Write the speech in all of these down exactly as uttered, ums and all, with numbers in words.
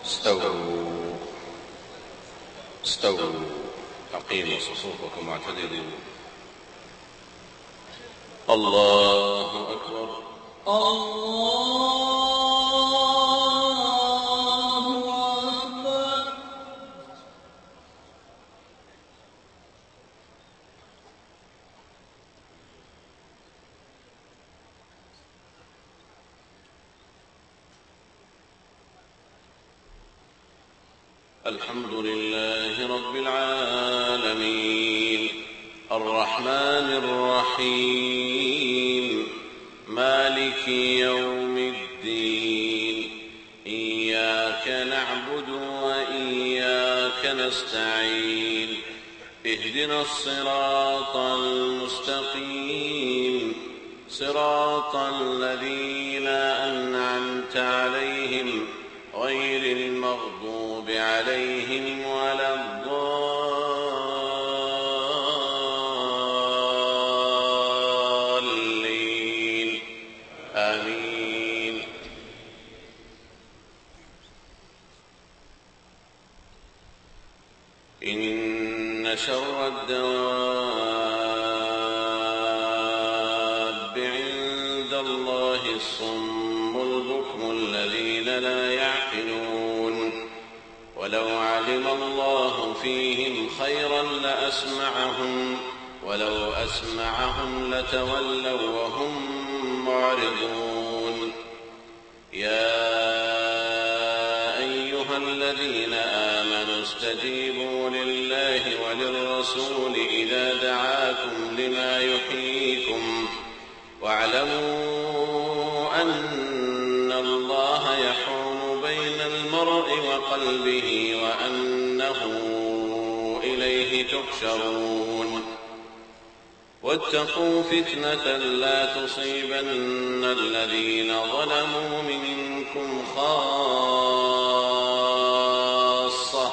استووا استووا أقيموا صفوفكم واعتدلوا. الله أكبر. الله أكبر. الحمد لله رب العالمين الرحمن الرحيم مالك يوم الدين إياك نعبد وإياك نستعين اهدنا الصراط المستقيم صراط الذين أنعمت عليهم غير المغضوب عليهم ولا الضالين آمين. إن شر الدواب عند الله الصم البكم الذين لا يعقلون ولو علم الله فيهم خيرا لأسمعهم ولو أسمعهم لتولوا وهم معرضون. يا أيها الذين آمنوا استجيبوا لله وللرسول إذا دعاكم لما يحييكم واعلموا أن الله يحول بين المرء وقلبه وأنه إليه تحشرون. واتقوا فتنة لا تصيبن الذين ظلموا منكم خاصة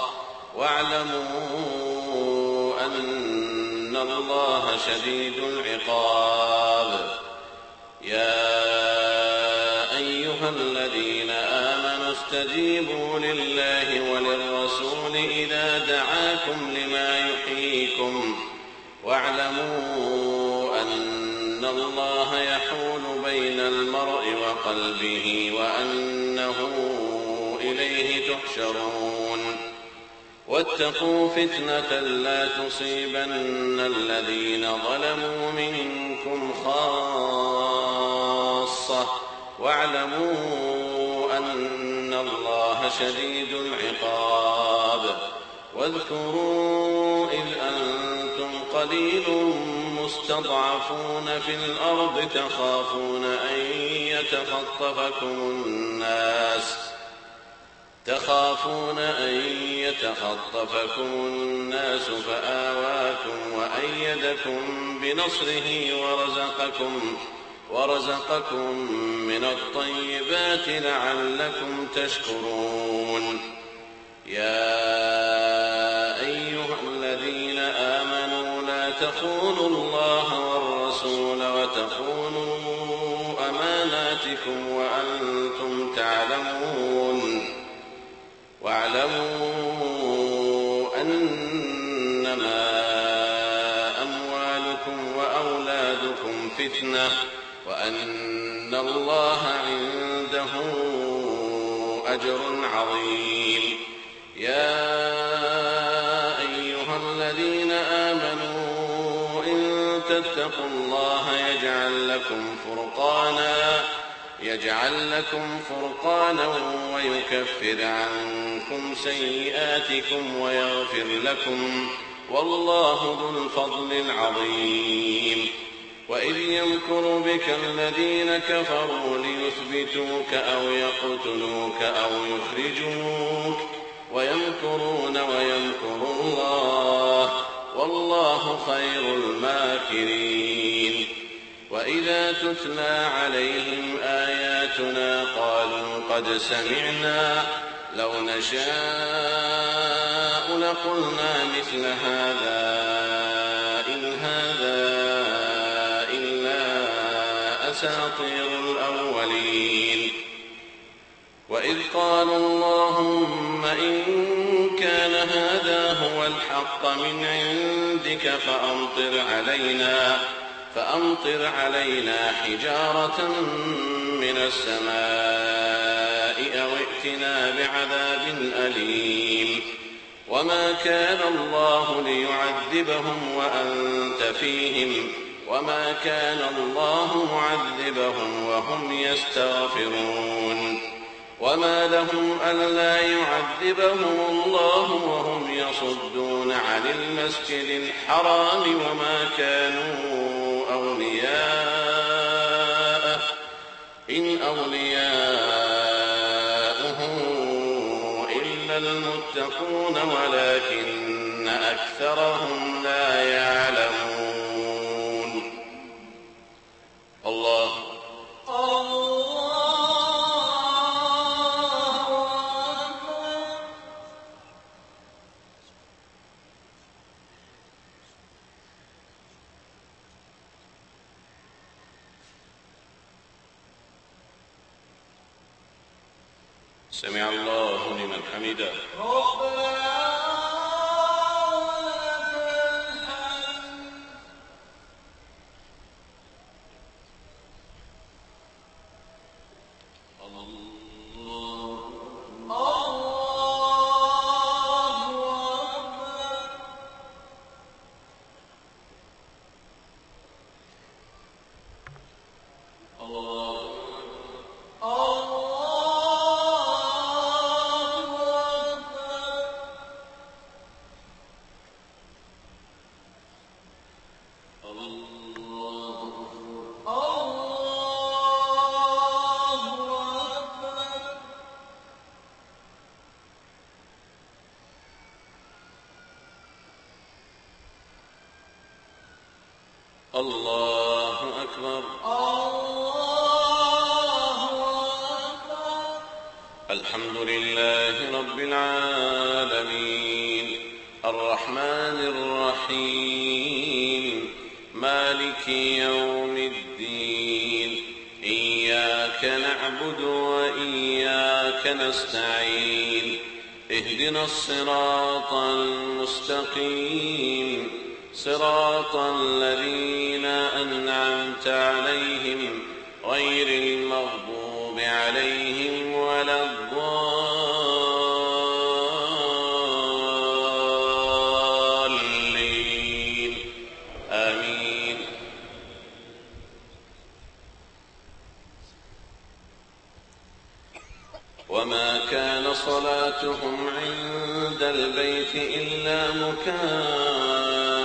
واعلموا أن الله شديد العقاب. يا أيها الذين آمنوا استجيبوا لله وللرسول إذا دعاكم لما يحييكم واعلموا أن الله يحول بين المرء وقلبه وأنه إليه تحشرون. واتقوا فتنة لا تصيبن الذين ظلموا منكم خاصة واعلموا أن الله شديد العقاب. واذكروا إذ أنتم قليل مستضعفون في الأرض تخافون أن يتخطفكم الناس تخافون أن يتخطفكم الناس فآواكم وأيدكم بنصره ورزقكم ورزقكم من الطيبات لعلكم تشكرون. يا أيها الذين آمنوا لا تخونوا الله والرسول وتخونوا أماناتكم وأنتم تعلمون. واعلموا أنما أموالكم وأولادكم فتنة وأن الله عنده أجر عظيم. يا أيها الذين آمنوا إن تتقوا الله يجعل لكم فرقانا يجعل لكم فرقانا ويكفر عنكم سيئاتكم ويغفر لكم والله ذو الفضل العظيم. وإذ يمكر بك الذين كفروا ليثبتوك أو يقتلوك أو يخرجوك ويمكرون ويمكر الله والله خير الماكرين. وإذا تتلى عليهم آياتنا قالوا قد سمعنا لو نشاء لقلنا مثل هذا إن هذا إلا أساطير الأولين. وإذ قالوا اللهم هو الحق من عندك فأمطر علينا فأمطر علينا حجارة من السماء أو ائتنا بعذاب أليم وما كان الله ليعذبهم وأنت فيهم وما كان الله معذبهم وهم يستغفرون وما لهم ألا يعذبهم الله وهم يصدون عن المسجد الحرام وما كانوا أولياءه إن أولياؤه إلا المتقون ولكن أكثرهم لا يعلمون. الله سمع الله لمن حمده. الله أكبر. الله أكبر. الحمد لله رب العالمين الرحمن الرحيم مالك يوم الدين إياك نعبد وإياك نستعين اهدنا الصراط المستقيم صراط الذين أنعمت عليهم غير المغضوب عليهم ولا الضالين آمين. وما كان صلاتهم عند البيت إلا مكاء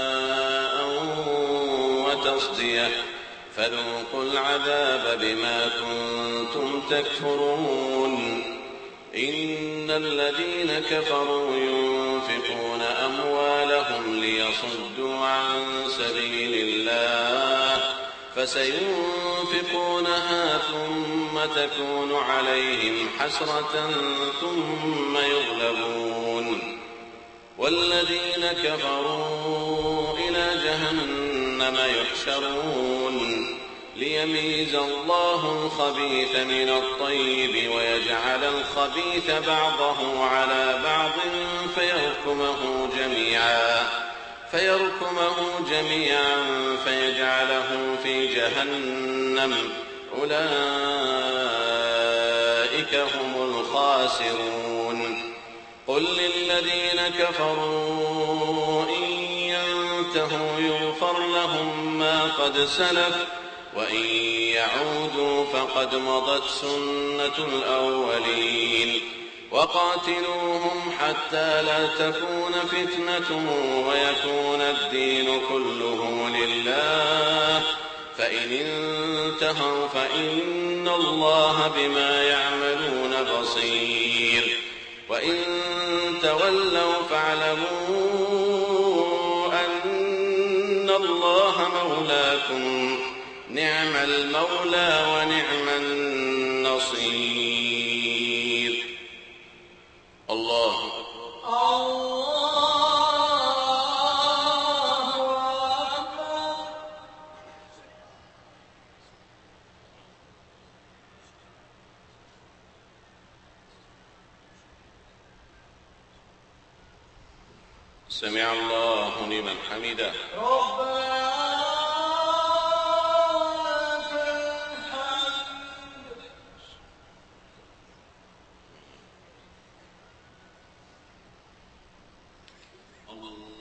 وتصدية فذوقوا العذاب بما كنتم تكفرون. إن الذين كفروا ينفقون أموالهم ليصدوا عن سبيل الله فسينفقونها ثم تكون عليهم حسرة ثم يغلبون والذين كفروا إلى جهنم يحشرون ليميز الله الخبيث من الطيب ويجعل الخبيث بعضه على بعض فيركمه جميعا فيركمه جميعا فيجعله في جهنم أولئك هم الخاسرون. قل للذين كفروا إن ينتهوا يغفر لهم ما قد سلف وإن يعودوا فقد مضت سنة الأولين وقاتلوهم حتى لا تكون فتنة ويكون الدين كله لله فإن انتهوا فإن الله بما يعملون بصير وإن تولوا فاعلموا أن الله مولاكم نعم المولى ونعم النصير. الله الله سمع الله لمن حمده. ربنا الله